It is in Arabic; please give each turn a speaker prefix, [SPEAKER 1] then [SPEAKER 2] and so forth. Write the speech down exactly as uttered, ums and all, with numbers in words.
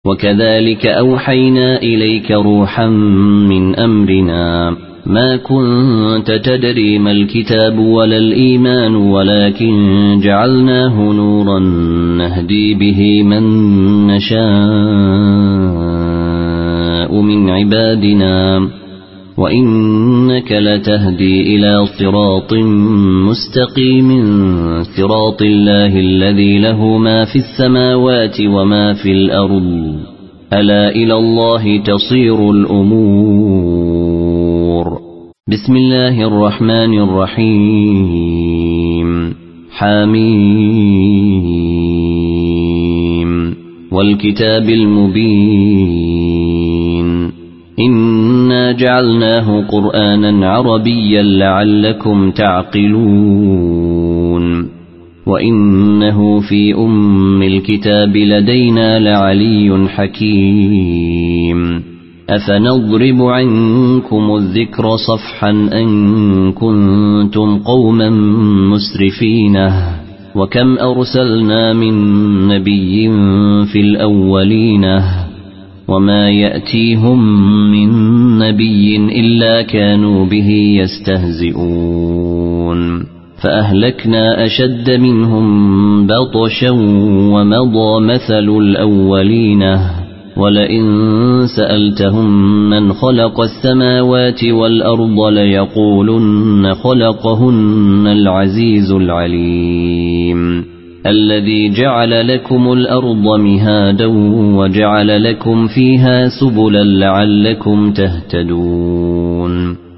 [SPEAKER 1] وكذلك أوحينا إليك روحا من أمرنا ما كنت تدري ما الكتاب ولا الإيمان ولكن جعلناه نورا نهدي به من نشاء من عبادنا وإنك لتهدي إلى صراط مستقيم صراط الله الذي له ما في السماوات وما في الأرض ألا إلى الله تصير الأمور. بسم الله الرحمن الرحيم. حميم والكتاب المبين إنا جعلناه قرآنا عربيا لعلكم تعقلون وإنه في أم الكتاب لدينا لعلي حكيم. أفنضرب عنكم الذكر صفحا أن كنتم قوما مسرفين وكم أرسلنا من نبي في الأولين وما يأتيهم من نبي إلا كانوا به يستهزئون فأهلكنا أشد منهم بطشا ومضى مثل الأولين ولئن سألتهم من خلق السماوات والأرض ليقولن خلقهن العزيز العليم الذي جعل لكم الأرض مهادا وجعل لكم فيها سبلا لعلكم تهتدون.